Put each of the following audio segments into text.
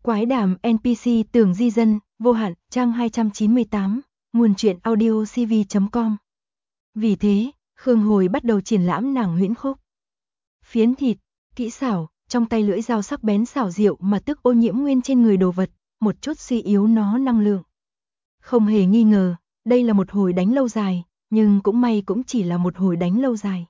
Quái đàm NPC Tường Di Dân, vô hạn, trang 298, nguồn truyện audio cv.com. Vì thế, Khương Hồi bắt đầu triển lãm nàng huyễn khúc. Phiến thịt, kỹ xảo, trong tay lưỡi dao sắc bén xảo diệu mà tức ô nhiễm nguyên trên người đồ vật, một chút suy yếu nó năng lượng. Không hề nghi ngờ, đây là một hồi đánh lâu dài, nhưng cũng may cũng chỉ là một hồi đánh lâu dài.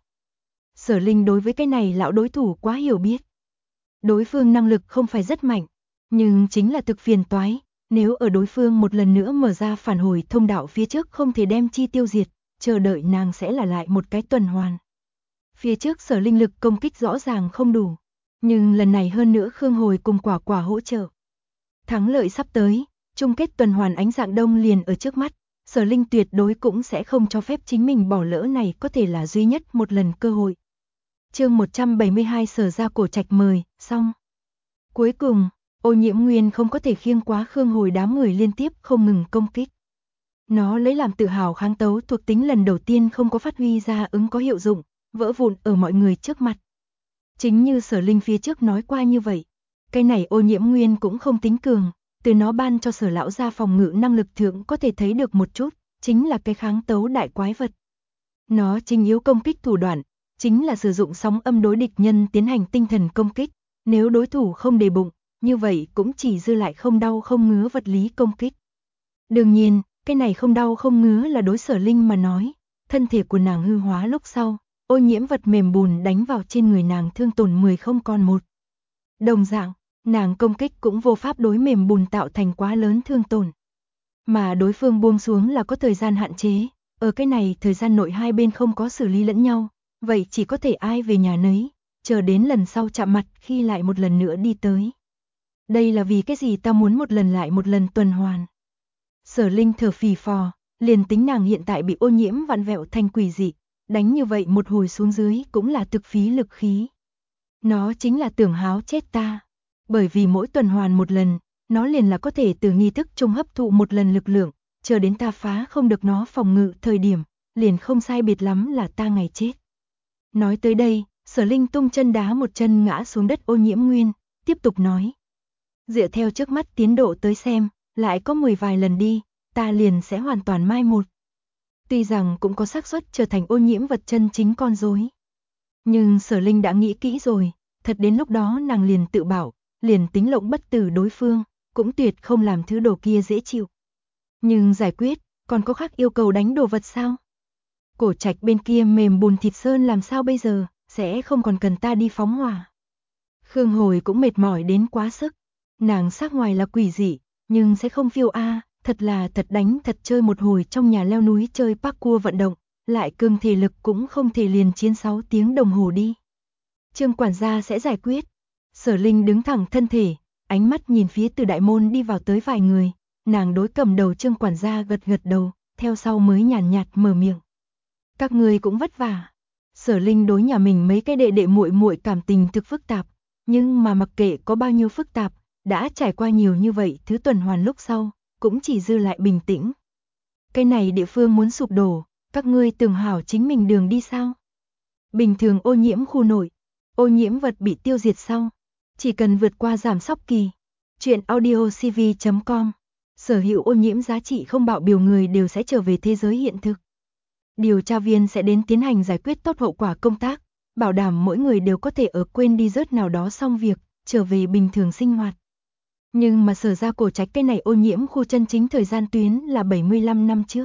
Sở Linh đối với cái này lão đối thủ quá hiểu biết. Đối phương năng lực không phải rất mạnh, nhưng chính là thực phiền toái, nếu ở đối phương một lần nữa mở ra phản hồi thông đạo phía trước không thể đem chi tiêu diệt, chờ đợi nàng sẽ là lại một cái tuần hoàn. Phía trước Sở Linh lực công kích rõ ràng không đủ, nhưng lần này hơn nữa Khương Hồi cùng quả quả hỗ trợ. Thắng lợi sắp tới, chung kết tuần hoàn ánh dạng đông liền ở trước mắt, Sở Linh tuyệt đối cũng sẽ không cho phép chính mình bỏ lỡ này có thể là duy nhất một lần cơ hội. Chương 172 Sở ra cổ trạch mời, xong. Cuối cùng, ô nhiễm nguyên không có thể khiêng quá Khương Hồi đám người liên tiếp không ngừng công kích. Nó lấy làm tự hào kháng tấu thuộc tính lần đầu tiên không có phát huy ra ứng có hiệu dụng, vỡ vụn ở mọi người trước mặt. Chính như Sở Linh phía trước nói qua như vậy, cái này ô nhiễm nguyên cũng không tính cường, từ nó ban cho Sở lão gia phòng ngự năng lực thượng có thể thấy được một chút, chính là cái kháng tấu đại quái vật. Nó chính yếu công kích thủ đoạn, chính là sử dụng sóng âm đối địch nhân tiến hành tinh thần công kích, nếu đối thủ không đề bụng, như vậy cũng chỉ dư lại không đau không ngứa vật lý công kích. Đương nhiên, cái này không đau không ngứa là đối Sở Linh mà nói, thân thể của nàng hư hóa lúc sau, ô nhiễm vật mềm bùn đánh vào trên người nàng thương tổn 10 không còn 1. Đồng dạng, nàng công kích cũng vô pháp đối mềm bùn tạo thành quá lớn thương tổn. Mà đối phương buông xuống là có thời gian hạn chế, ở cái này thời gian nội hai bên không có xử lý lẫn nhau, vậy chỉ có thể ai về nhà nấy, chờ đến lần sau chạm mặt khi lại một lần nữa đi tới. Đây là vì cái gì ta muốn một lần lại một lần tuần hoàn. Sở Linh thở phì phò, liền tính nàng hiện tại bị ô nhiễm vặn vẹo thành quỷ dị, đánh như vậy một hồi xuống dưới cũng là thực phí lực khí. Nó chính là tưởng háo chết ta, bởi vì mỗi tuần hoàn một lần, nó liền là có thể từ nghi thức trung hấp thụ một lần lực lượng, chờ đến ta phá không được nó phòng ngự thời điểm, liền không sai biệt lắm là ta ngày chết. Nói tới đây, Sở Linh tung chân đá một chân ngã xuống đất ô nhiễm nguyên, tiếp tục nói. Dựa theo trước mắt tiến độ tới xem, lại có 10 vài lần đi, ta liền sẽ hoàn toàn mai một. Tuy rằng cũng có xác suất trở thành ô nhiễm vật chân chính con rối. Nhưng Sở Linh đã nghĩ kỹ rồi, thật đến lúc đó nàng liền tự bảo, liền tính lộng bất tử đối phương, cũng tuyệt không làm thứ đồ kia dễ chịu. Nhưng giải quyết, còn có khác yêu cầu đánh đồ vật sao? Cổ trạch bên kia mềm bùn thịt sơn làm sao bây giờ, sẽ không còn cần ta đi phóng hỏa. Khương Hồi cũng mệt mỏi đến quá sức, nàng sắc ngoài là quỷ dị, nhưng sẽ không phiêu thật là thật đánh thật chơi một hồi trong nhà leo núi chơi parkour vận động, lại cương thể lực cũng không thể liền chiến 6 tiếng đồng hồ đi. Trương quản gia sẽ giải quyết. Sở Linh đứng thẳng thân thể, ánh mắt nhìn phía từ đại môn đi vào tới vài người, nàng đối cầm đầu Trương quản gia gật gật đầu, theo sau mới nhàn nhạt mở miệng. Các người cũng vất vả. Sở Linh đối nhà mình mấy cái đệ đệ muội muội cảm tình thực phức tạp, nhưng mà mặc kệ có bao nhiêu phức tạp, đã trải qua nhiều như vậy thứ tuần hoàn lúc sau, cũng chỉ dư lại bình tĩnh. Cái này địa phương muốn sụp đổ, các ngươi tưởng hảo chính mình đường đi sao? Bình thường ô nhiễm khu nội, ô nhiễm vật bị tiêu diệt sau, chỉ cần vượt qua giảm sóc kỳ. Truyện audio cv.com. Sở hữu ô nhiễm giá trị không bạo biểu người đều sẽ trở về thế giới hiện thực. Điều tra viên sẽ đến tiến hành giải quyết tốt hậu quả công tác, bảo đảm mỗi người đều có thể ở quên đi rớt nào đó xong việc, trở về bình thường sinh hoạt. Nhưng mà Sở ra cổ trạch cái này ô nhiễm khu chân chính thời gian tuyến là 75 năm trước.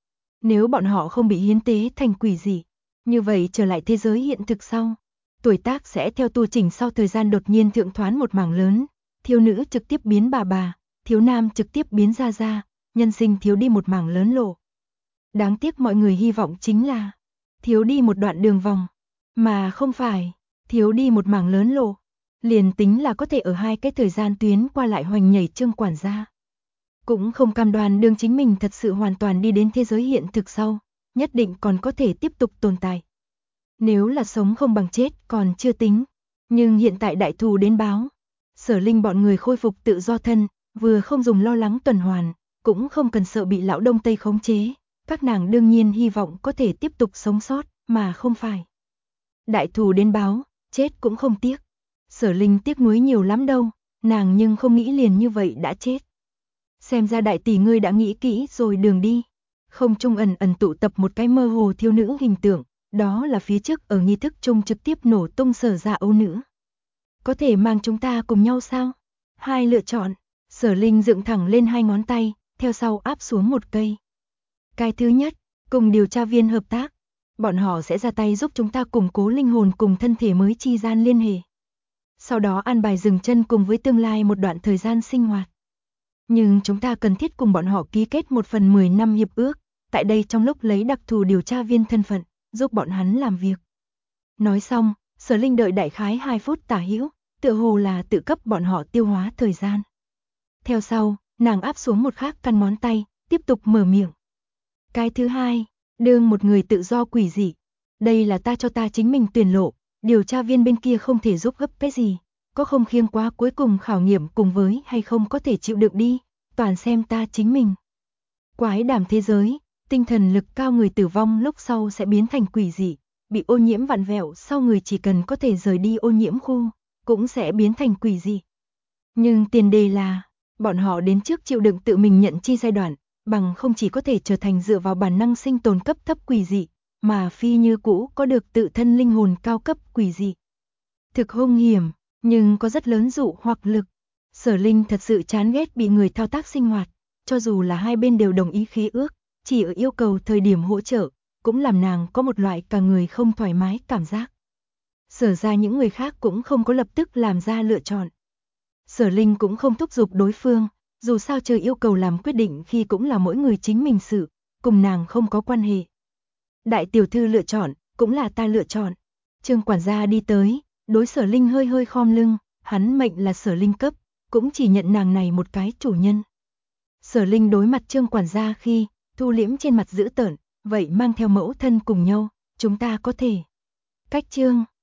Nếu bọn họ không bị hiến tế thành quỷ dị, như vậy trở lại thế giới hiện thực sau, tuổi tác sẽ theo tu chỉnh sau thời gian đột nhiên thượng thoán một mảng lớn, thiếu nữ trực tiếp biến bà, thiếu nam trực tiếp biến gia, nhân sinh thiếu đi một mảng lớn lộ. Đáng tiếc mọi người hy vọng chính là thiếu đi một đoạn đường vòng, mà không phải thiếu đi một mảng lớn lộ. Liền tính là có thể ở hai cái thời gian tuyến qua lại hoành nhảy Trương quản gia. Cũng không cam đoan đương chính mình thật sự hoàn toàn đi đến thế giới hiện thực sau, nhất định còn có thể tiếp tục tồn tại. Nếu là sống không bằng chết còn chưa tính, nhưng hiện tại đại thù đến báo. Sở Linh bọn người khôi phục tự do thân, vừa không dùng lo lắng tuần hoàn, cũng không cần sợ bị lão Đông Tây khống chế. Các nàng đương nhiên hy vọng có thể tiếp tục sống sót, mà không phải. Đại thù đến báo, chết cũng không tiếc. Sở Linh tiếc nuối nhiều lắm đâu, nàng nhưng không nghĩ liền như vậy đã chết. Xem ra đại tỷ ngươi đã nghĩ kỹ rồi đường đi. Không trung ẩn ẩn tụ tập một cái mơ hồ thiếu nữ hình tượng, đó là phía trước ở nghi thức chung trực tiếp nổ tung Sở gia âu nữ. Có thể mang chúng ta cùng nhau sao? Hai lựa chọn, Sở Linh dựng thẳng lên hai ngón tay, theo sau áp xuống một cây. Cái thứ nhất, cùng điều tra viên hợp tác, bọn họ sẽ ra tay giúp chúng ta củng cố linh hồn cùng thân thể mới chi gian liên hệ. Sau đó an bài dừng chân cùng với tương lai một đoạn thời gian sinh hoạt. Nhưng chúng ta cần thiết cùng bọn họ ký kết một phần 10 năm hiệp ước, tại đây trong lúc lấy đặc thù điều tra viên thân phận, giúp bọn hắn làm việc. Nói xong, Sở Linh đợi đại khái 2 phút tả hữu, tựa hồ là tự cấp bọn họ tiêu hóa thời gian. Theo sau, nàng áp xuống một khác căn ngón tay, tiếp tục mở miệng. Cái thứ hai, đương một người tự do quỷ dị. Đây là ta cho ta chính mình tuyển lộ, điều tra viên bên kia không thể giúp gấp cái gì. Có không khiêng quá cuối cùng khảo nghiệm cùng với hay không có thể chịu đựng đi, toàn xem ta chính mình. Quái đàm thế giới, tinh thần lực cao người tử vong lúc sau sẽ biến thành quỷ dị, bị ô nhiễm vặn vẹo sau người chỉ cần có thể rời đi ô nhiễm khu, cũng sẽ biến thành quỷ dị. Nhưng tiền đề là, bọn họ đến trước chịu đựng tự mình nhận chi giai đoạn, bằng không chỉ có thể trở thành dựa vào bản năng sinh tồn cấp thấp quỷ dị, mà phi như cũ có được tự thân linh hồn cao cấp quỷ dị. Thực hung hiểm, nhưng có rất lớn dụ hoặc lực. Sở Linh thật sự chán ghét bị người thao tác sinh hoạt, cho dù là hai bên đều đồng ý khí ước, chỉ ở yêu cầu thời điểm hỗ trợ, cũng làm nàng có một loại cả người không thoải mái cảm giác. Sở ra những người khác cũng không có lập tức làm ra lựa chọn. Sở Linh cũng không thúc giục đối phương, dù sao chờ yêu cầu làm quyết định khi cũng là mỗi người chính mình sự, cùng nàng không có quan hệ. Đại tiểu thư lựa chọn, cũng là ta lựa chọn. Trương quản gia đi tới, đối Sở Linh hơi hơi khom lưng, hắn mệnh là Sở Linh cấp, cũng chỉ nhận nàng này một cái chủ nhân. Sở Linh đối mặt Trương quản gia khi, thu liễm trên mặt dữ tợn, vậy mang theo mẫu thân cùng nhau, chúng ta có thể. Cách Trương